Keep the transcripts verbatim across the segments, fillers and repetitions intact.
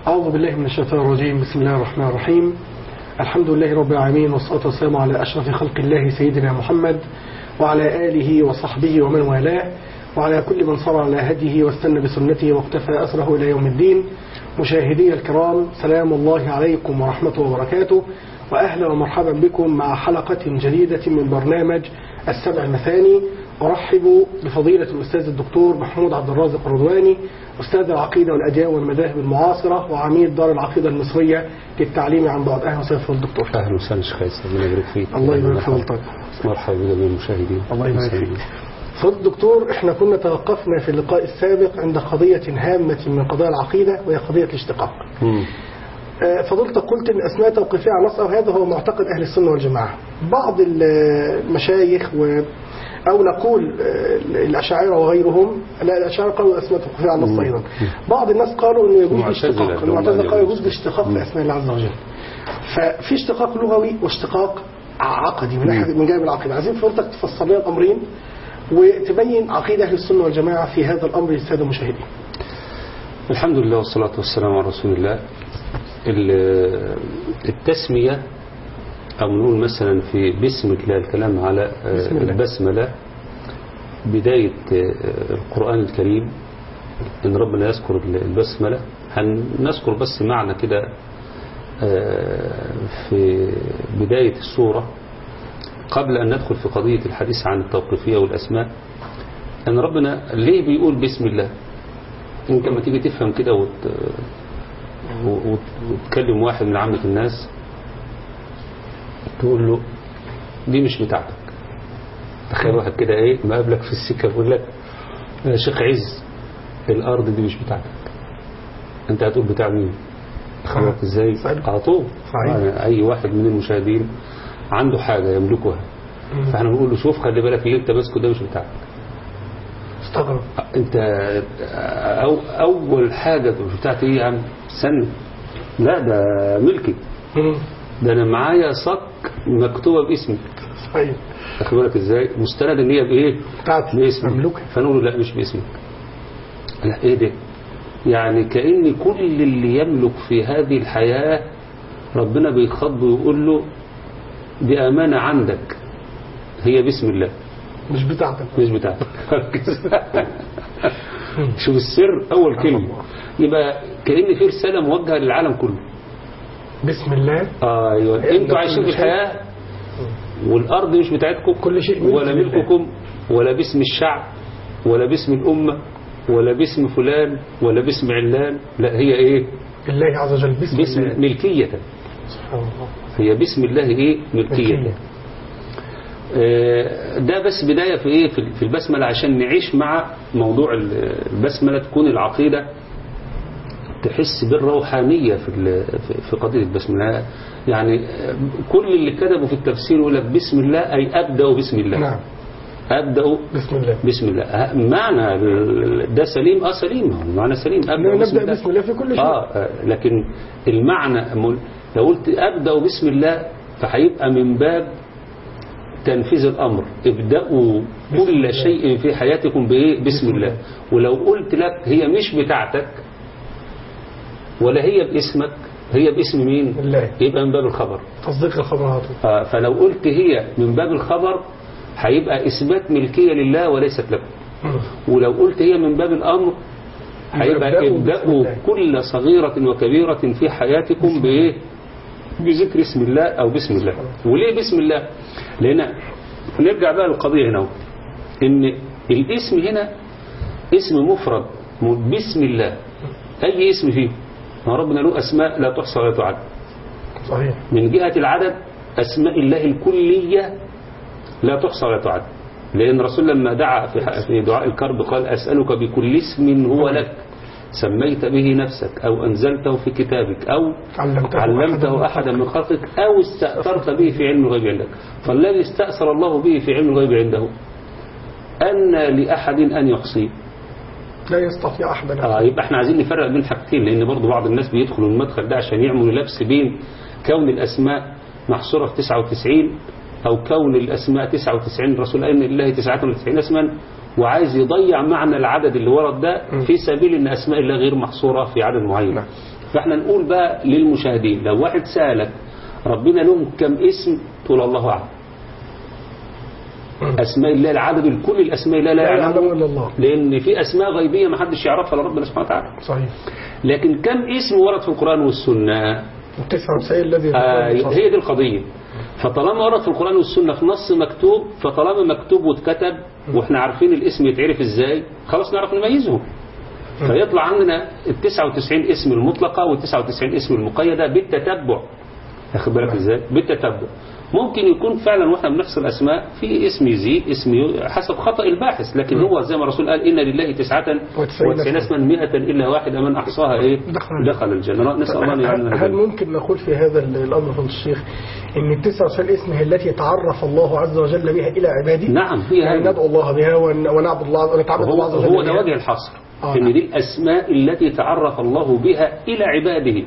أعوذ بالله من الشيطان الرجيم. بسم الله الرحمن الرحيم. الحمد لله رب العالمين، والصلاة والسلام على أشرف خلق الله سيدنا محمد وعلى آله وصحبه ومن والاه، وعلى كل من صار على هديه واستنى بسنته واقتفى أثره إلى يوم الدين. مشاهدي الكرام، سلام الله عليكم ورحمته وبركاته، وأهلا ومرحبا بكم مع حلقة جديدة من برنامج السبع المثاني. أرحب بفضيلة الأستاذ الدكتور محمود عبد الرازق الرضواني، أستاذ العقيدة والأديان والمذاهب المعاصرة وعميد دار العقيدة المصرية للتعليم عن بعد. أهلا وسهلا الدكتور. أهلا وسهلا شيخ عيسى، الله يبارك فيك. الله يبارك في فضلتك. مرحبا بجميع المشاهدين. الله يبارك فيك. فضل الدكتور، احنا كنا توقفنا في اللقاء السابق عند قضية هامة من قضايا العقيدة، وهي قضية الاشتقاق. فضلت قلت ان اثناء توقيفها عن نص هذا هو معتقد اهل السنه والجماعه. بعض المشايخ و او نقول الاشاعره وغيرهم، لا الاشاعره قالوا اثناء توقيفها عن نص ايضا. بعض الناس قالوا انه يجوز الاشتقاق، المعتزله قالوا يجوز الاشتقاق في اسماء الله عز وجل. ففي اشتقاق لغوي واشتقاق عقدي من احد من جانب العقيده. عايزين فضلتك تفسر لنا الامرين وتبين عقيده اهل السنه والجماعه في هذا الامر للساده المشاهدين. الحمد لله والصلاه والسلام على رسول الله. التسمية أو نقول مثلا في بسم الله الكلام على البسملة بداية القرآن الكريم، إن ربنا يذكر البسملة. هنذكر بس معنى كده في بداية السورة قبل أن ندخل في قضية الحديث عن التوقيفية والأسماء. أن ربنا ليه بيقول بسم الله؟ يمكن ما تيجي تفهم كده وت وتكلم واحد من عامة الناس تقول له دي مش بتاعتك. تخيل واحد كده ايه ما قابلك في السكة يقول لك يا شيخ عز الارض دي مش بتاعتك، انت هتقول بتاع مين؟ خبرت ازاي؟ على طول يعني اي واحد من المشاهدين عنده حاجة يملكها، فاحنا بنقول له شوف خلي بالك اللي انت ماسكه ده مش بتاعك. استغرب انت أو اول حاجة مش بتاعتي ايه يا عم؟ استنى، لا ده ملكي، ده انا معايا صك مكتوبه باسمي. صحيح. اخد بالك ازاي؟ مستند ان هي بايه؟ بتاعتي، باسمي، مملوكه. فنقول له لا مش باسمك. لا ايه ده؟ يعني كأن كل اللي يملك في هذه الحياه ربنا بيخاطبه ويقول له دي امانه عندك، هي باسم الله مش بتاعتك مش بتاعتك. شوف السر، اول كلمه يبقى كأن في رسالة موجهة للعالم كله. بسم الله. ايوه، انتوا عايشين في الحياة والارض مش بتاعتكم، كل شيء ولا ملككم، ولا باسم الشعب، ولا باسم الامة، ولا باسم فلان، ولا باسم علان. لا هي ايه؟ الله عز وجل باسم, باسم الله. ملكية. سبحان الله. هي باسم الله ايه؟ ملكية, ملكية. آه ده بس بداية في ايه؟ في البسملة عشان نعيش مع موضوع البسملة، تكون العقيدة تحس بالروحانية في في قضية البسملة. يعني كل اللي كتبوا في التفسير يقول لك بسم الله أي أبدأ بسم الله. نعم. أبدأ بسم الله. بسم الله معنى ده سليم. اه سليم، المعنى سليم. أبدأ بسم الله. بسم الله في كل شيء. اه لكن المعنى لو قلت أبدأ بسم الله فهيبقى من باب تنفيذ الأمر. ابدأوا كل شيء في حياتكم بإيه؟ بسم الله. ولو قلت لك هي مش بتاعتك ولا هي باسمك، هي باسم مين؟ الله. يبقى من باب الخبر، تصديق الخبر هاتو. آه فلو قلت هي من باب الخبر هيبقى إثبات ملكية لله وليست لكم. ولو قلت هي من باب الأمر هيبقى ابدأوا كل صغيرة وكبيرة في حياتكم بإيه؟ بذكر اسم الله أو بسم الله. وليه بسم الله؟ لأن نرجع بقى للقضية هنا، إن الاسم هنا اسم مفرد بسم الله. أي اسم فيه؟ ما ربنا له أسماء لا تحصى ولا تعد. صحيح. من جهة العدد أسماء الله الكلية لا تحصى ولا تعد، لأن الرسول لما دعا في دعاء الكرب قال أسألك بكل اسم هو لك سميت به نفسك أو أنزلته في كتابك أو علمته, علمته أحدا من خلقك أو استأثرت به في علم الغيب عندك. فالذي استأثر الله به في علم الغيب عنده أن لأحد أن يحصيه، لا يستطيع أحد. آه يبقى احنا عايزين نفرق بين حاجتين، لأن برضو بعض الناس بيدخلوا المدخل ده عشان يعملوا لبس بين كون الأسماء محصورة في تسعة وتسعين أو كون الأسماء تسعة وتسعين. الرسول قال إن الله تسعة وتسعين اسما، وعايز يضيع معنى العدد اللي ورد ده في سبيل ان اسماء الله غير محصورة في عدد معين. فاحنا نقول بقى للمشاهدين، لو واحد سألك ربنا لهم كم اسم تقول الله أعلم. أسماء الله العدد كل الأسماء الله لا يعلمه إلا الله، لأن في أسماء غيبية ما حدش يعرفها لربنا سبحانه وتعالى. صحيح. لكن كم اسم ورد في القرآن والسنة؟ التسعة وتسعين الذي آه هي دي القضية. فطالما ورد في القرآن والسنة في نص مكتوب، فطالما مكتوب واتكتب واحنا عارفين الاسم يتعرف ازاي، خلاص نعرف نميزه. فيطلع عندنا ال تسعة وتسعين اسم المطلقة وال تسعة وتسعين اسم المقيدة بالتتبع. واخد بالك ازاي؟ بالتتبع. ممكن يكون فعلا واحنا بنحصل اسماء في اسم يزيد اسم حسب خطأ الباحث، لكن هو زي ما الرسول قال إن لله تسعة وتسعين اسما مئة إلا واحدة من أحصاها إيه دخل الجنة. نسأل الله أن يعلمنا. هل ممكن نقول في هذا الأمر فضل الشيخ إن التسعة وتسعين اسم هي التي تعرف الله عز وجل بها إلى عباده؟ نعم، هي يعني ندعو الله بها ونعبد الله ونتعبد الله عز وجل. هو ده وجه الحصر، آه إن دي الأسماء التي تعرف الله بها إلى عباده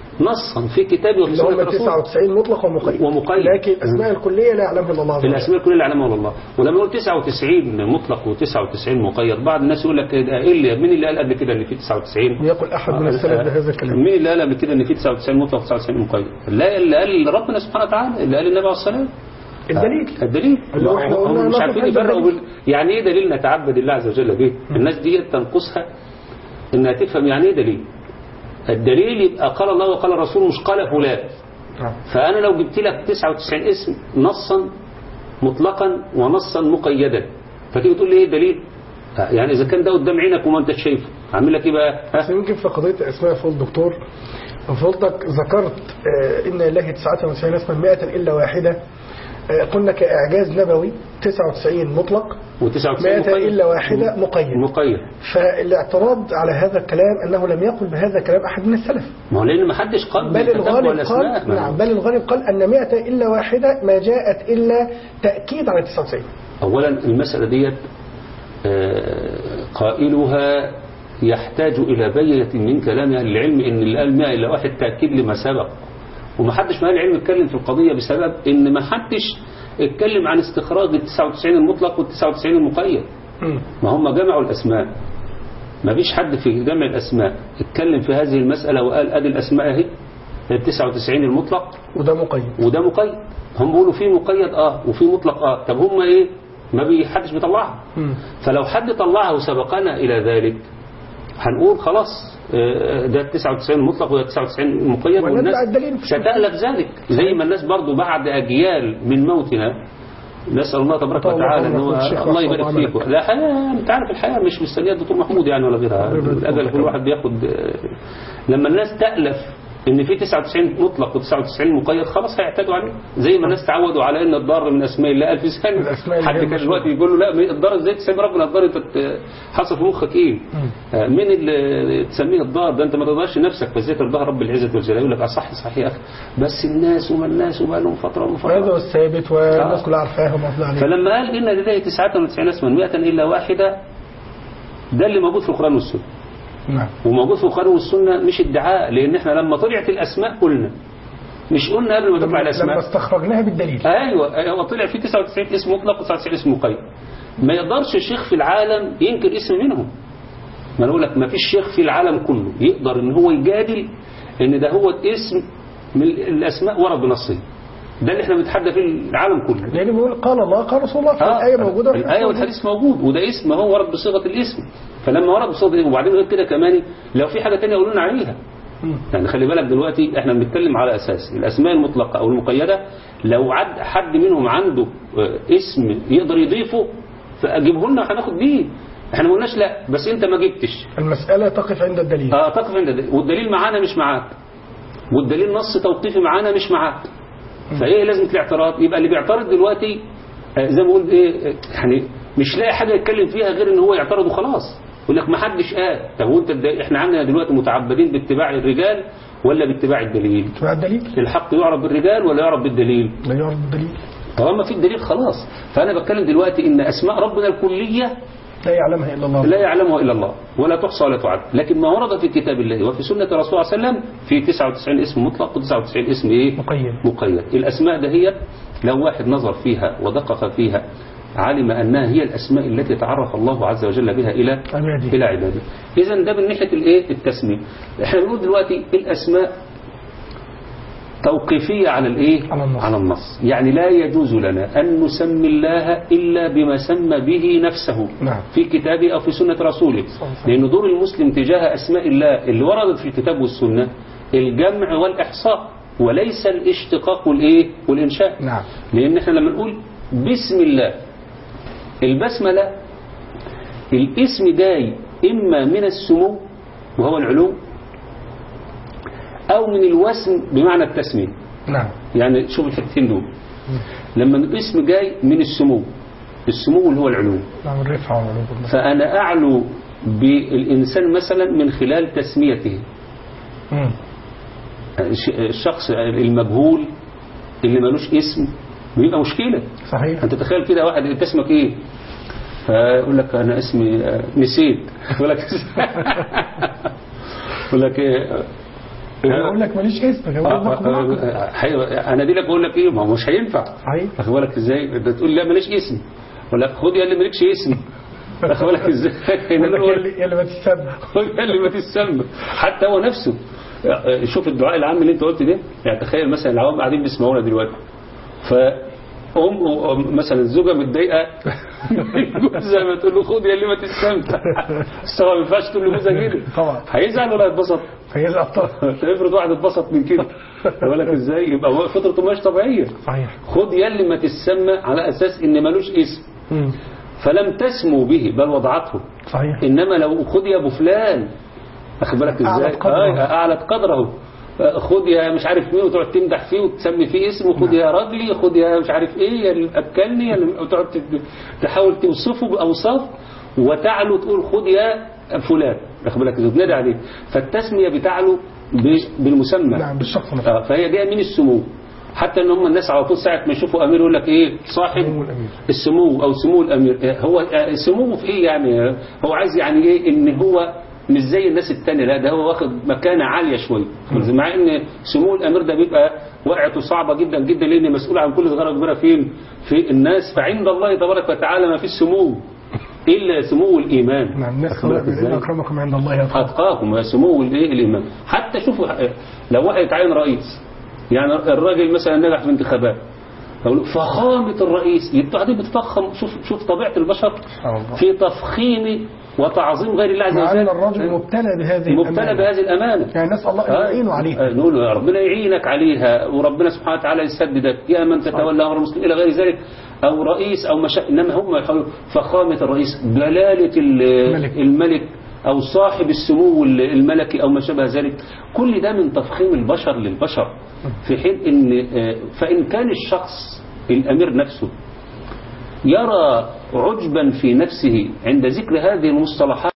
نصا في كتابه وفي سنة الرسول. تسعة وتسعين مطلق ومقيد. ومقيد. لكن الأسماء الكلية لا يعلمها إلا الله عز وجل. الأسماء الكلية لا يعلمها إلا الله. ولما يقول تسعة وتسعين مطلق وتسعة وتسعين مقيد، بعض الناس يقول لك إيه اللي مين اللي قال قبل كده إن في تسعة وتسعين؟ يقول أحد من السلف بهذا الكلام. مين اللي قال قبل كده إن في تسعة وتسعين مطلق وتسعة وتسعين مقيد؟ لا، اللي قال ربنا سبحانه وتعالى، اللي قال النبي عليه الصلاة والسلام. الدليل الدليل اللي هو هم مش عارفين يفرقوا بال... يعني ايه دليل نتعبد الله عز وجل به؟ الناس دي تنقصها انها تفهم يعني ايه دليل. الدليل يبقى قال الله وقال الرسول، مش قال فلان. فانا لو جبت لك تسعة وتسعين اسم نصا مطلقا ونصا مقيدا، فتيجي تقول لي ايه الدليل؟ يعني اذا كان ده قدام عينك وما انت شايفه اعمل لك ايه بقى؟ بس يمكن في قضيه اسماء فضل دكتور فضلتك ذكرت آه ان لله تسعة وتسعين اسما مئة الا واحده، آه قلنا كاعجاز نبوي تسعة وتسعين مطلق مئة الا واحده مقيد. مقيد. فالاعتراض على هذا الكلام انه لم يقل بهذا الكلام احد من السلف. ما هو لان ما حدش قال بل الغالب قال نعم بل الغالب قال ان مئة الا واحده ما جاءت الا تاكيد على تسعة وتسعين. اولا المساله ديت قائلها يحتاج إلى بينة من كلام أهل العلم إن اللي قال مئة إلا واحد تأكيد لما سبق، ومحدش من أهل العلم اتكلم في القضية بسبب إن محدش اتكلم عن استخراج ال تسعة وتسعين المطلق وال تسعة وتسعين المقيد. ما هم جمعوا الأسماء، ما فيش حد في جمع الأسماء اتكلم في هذه المسألة وقال أدي الأسماء اهي ال تسعة وتسعين المطلق وده مقيد وده مقيد. هم بيقولوا في مقيد اه وفي مطلق اه، طب هم ايه؟ ما بيحدش بيطلعها. فلو حد طلعها وسبقنا إلى ذلك هنقول خلاص ده تسعة وتسعين مطلق وده تسعة وتسعين المقيد، والناس ستألف ذلك زي ما الناس برضو بعد أجيال من موتنا نسأل الله تبارك وتعالى انه الله يبارك فيكم. لا حياة انت عارف الحياة مش مستنية الدكتور محمود يعني ولا غيرها، الأجل كل واحد بياخد. لما الناس تألف ان في تسعة وتسعين مطلق و تسعة وتسعين مقيد خلاص هيعتادوا عليه، زي ما الناس تعودوا على ان الضار من اسماء الله ألف سنة. حد كان دلوقتي يقول له لا الضار ازاي تسمي ربنا الضار؟ انت حصل في مخك ايه؟ مين اللي تسميه الضار ده؟ انت ما تقدرش نفسك فازاي ترضاها رب العزة والجلال؟ يقول لك صح صحيح يا اخي، بس الناس وما الناس وما لهم فتره وما فتره هذا الثابت والناس كلها عارفاه ومفضل عليه. فلما قال ان لله تسعة وتسعين اسما مئة الا واحده، ده اللي موجود في القرآن والسنة. نعم. وموجود في القرآن والسنة مش ادعاء، لأن احنا لما طلعت الأسماء قلنا مش قلنا قبل ما تطلع الأسماء لما استخرجناها بالدليل. أيوة هو طلع في تسعة وتسعين اسم مطلق و تسعة وتسعين اسم مقيد. ما يقدرش الشيخ في العالم ينكر اسم منهم. ما نقول لك ما فيش شيخ في العالم كله يقدر ان هو يجادل ان ده هو اسم من الأسماء ورد بنصه. ده اللي احنا بنتحدى فيه العالم كله، لأنه بيقول قال الله قال رسول الله. آه الآية موجودة، الآية والحديث موجود، وده اسم هو ورد بصيغة الاسم. فلما ورد بصيغة الاسم وبعدين غير كده كمان لو في حاجة تانية يقولوا لنا عليها. يعني خلي بالك دلوقتي احنا بنتكلم على أساس الأسماء المطلقة أو المقيدة، لو عد حد منهم عنده اسم يقدر يضيفه فأجيبه لنا وهناخد بيه. احنا ما قلناش لا، بس انت ما جبتش. المسألة تقف عند الدليل. اه تقف عند الدليل، والدليل معانا مش معاك، والدليل نص توقيفي معانا مش معاك. فايه لازمه الاعتراض؟ يبقى اللي بيعترض دلوقتي زي ما بقول ايه يعني مش لاقي حاجه يتكلم فيها غير ان هو يعترض وخلاص. يقول لك ما حدش قال. طب وانت احنا عندنا دلوقتي متعبدين باتباع الرجال ولا باتباع الدليل؟ باتباع الدليل. الحق يعرف بالرجال ولا يعرف بالدليل؟ لا يعرف بالدليل. طالما في الدليل خلاص. فانا بتكلم دلوقتي ان اسماء ربنا الكليه لا يعلمها إلا الله، لا يعلمها إلا الله ولا تحصى ولا تعد. لكن ما ورد في كتاب الله وفي سنة الرسول صلى الله عليه وسلم في تسعة وتسعين اسم مطلق و تسعة وتسعين اسم إيه؟ مقيد. مقيد. الأسماء ده هي لو واحد نظر فيها ودقق فيها علم أنها هي الأسماء التي تعرف الله عز وجل بها إلى عباده. إلى عباده. إذن ده من ناحية الإيه التسمية. إحنا بنقول دلوقتي الأسماء توقيفية على الإيه على النص. على النص، يعني لا يجوز لنا أن نسمي الله إلا بما سمى به نفسه نعم. في كتابه أو في سنة رسوله، لأن دور المسلم تجاه أسماء الله اللي وردت في الكتاب والسنة الجمع والإحصاء وليس الاشتقاق والإيه والإنشاء. نعم. لأن إحنا لما نقول بسم الله، البسملة الاسم جاي إما من السمو وهو العلو أو من الوسم بمعنى التسمية. نعم. يعني شوف الحتتين دول، لما الاسم جاي من السمو، السمو اللي هو العلو، نعم الرفع والعلو. فأنا أعلو بالإنسان مثلا من خلال تسميته. مم. الشخص المجهول اللي ملوش اسم بيبقى مشكلة. صحيح. أنت تخيل كده واحد أنت اسمك إيه، فيقول لك أنا اسمي نسيت، يقول لك يقول لك إيه، يقول لك ماليش اسم. انا دي لك بقول لك ايه، ما هو مش هينفع. صحيح. واخد بالك ازاي، انت تقول لا ماليش اسم، اقول لك خد يا اللي مالكش اسم. واخد بالك ازاي، يا اللي ما تسمى، خد يا اللي ما تسمى. حتى هو نفسه شوف الدعاء العام اللي انت قلت ده، يعني تخيل مثلا العوام قاعدين بيسمعونا دلوقتي، ف ام مثلا الزوجه متضايقه زي ما تقول له خد يا اللي ما تستمتع، بس ما ينفعش تقول له جوزها كده طبعا هيزعل ولا هيتبسط؟ هيزعل طبعا. افرض واحد اتبسط من كده، يقول لك ازاي، يبقى فطرته مش طبيعيه. صحيح. خد يا اللي ما تسمى على اساس ان ملوش اسم، فلم تسمو به بل وضعته. صحيح. انما لو خد يا ابو فلان، واخد بالك ازاي، اعلت قدره، خد يا مش عارف مين وتقعد تمدح فيه وتسمي فيه اسمه، خد يا راجلي، خد يا مش عارف ايه، يا اللي اكلني، وتقعد تحاول توصفه باوصاف وتعلو تقول خد يا فلان، واخد بالك ازاي، تنادي عليه. فالتسميه بتعلو بالمسمى. نعم بالشخص نفسه. آه فهي جايه من السمو. حتى ان هم الناس على طول ساعه ما يشوفوا امير يقول لك ايه صاحب السمو او سمو الامير. هو سموه في ايه يعني، هو عايز يعني ايه ان هو مش زي الناس التانية، لا ده هو واخد مكانة عالية شوية، مع ان سمو الامير ده بيبقى وقعته صعبة جدا جدا، لان مسؤول عن كل صغيرة كبيرة فين في الناس. فعند الله تبارك وتعالى ما فيش سمو الا سمو الايمان. نعم الناس ان اكرمكم عند الله اتقاكم، سمو الايه الايمان. حتى شوفوا لو واحد يتعين رئيس، يعني الراجل مثلا نجح في انتخابات، فخامة الرئيس قاعدين بتفخم. شوف شوف طبيعة البشر في تفخيم وتعظيم غير الله عز وجل. الرجل مبتلى بهذه مبتلى بهذه الأمانة، يعني نسأل الله أن يعينه عليها. نقول له ربنا يعينك عليها، وربنا سبحانه وتعالى يسددك يا من تتولى أمر المسلمين إلى غير ذلك، أو رئيس أو مشا... إنما هم يحاولوا فخامة الرئيس، جلالة الملك, الملك أو صاحب السمو الملكي أو ما شابه ذلك. كل ده من تفخيم البشر للبشر، في حين إن فإن كان الشخص الأمير نفسه يرى عجبا في نفسه عند ذكر هذه المصطلحات